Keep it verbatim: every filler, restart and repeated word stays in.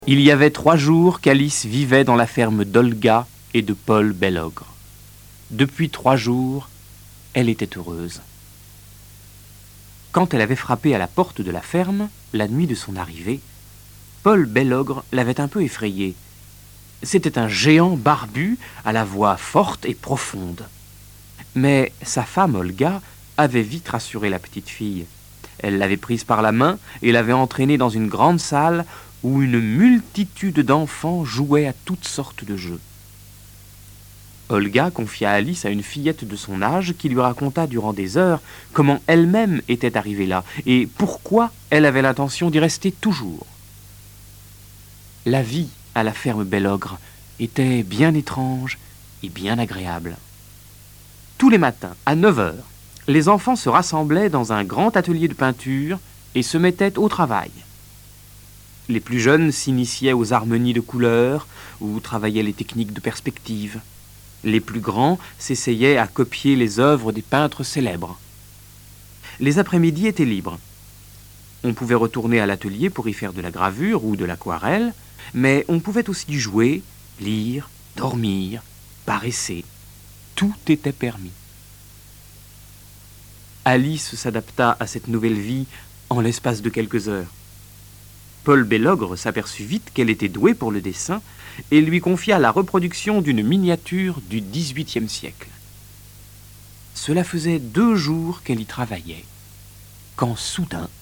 Il y avait trois jours qu'Alice vivait dans la ferme d'Olga et de Paul Bellogre. Depuis trois jours, elle était heureuse. Quand elle avait frappé à la porte de la ferme, la nuit de son arrivée, Paul Bellogre l'avait un peu effrayée. C'était un géant barbu, à la voix forte et profonde. Mais sa femme Olga avait vite rassuré la petite fille. Elle l'avait prise par la main et l'avait entraînée dans une grande salle où une multitude d'enfants jouaient à toutes sortes de jeux. Olga confia Alice à une fillette de son âge qui lui raconta durant des heures comment elle-même était arrivée là et pourquoi elle avait l'intention d'y rester toujours. La vie à la ferme Bellogre était bien étrange et bien agréable. Tous les matins, à neuf heures, les enfants se rassemblaient dans un grand atelier de peinture et se mettaient au travail. Les plus jeunes s'initiaient aux harmonies de couleurs ou travaillaient les techniques de perspective. Les plus grands s'essayaient à copier les œuvres des peintres célèbres. Les après-midi étaient libres. On pouvait retourner à l'atelier pour y faire de la gravure ou de l'aquarelle, mais on pouvait aussi jouer, lire, dormir, paresser. Tout était permis. Alice s'adapta à cette nouvelle vie en l'espace de quelques heures. Paul Bellogre s'aperçut vite qu'elle était douée pour le dessin et lui confia la reproduction d'une miniature du dix-huitième siècle. Cela faisait deux jours qu'elle y travaillait, quand soudain,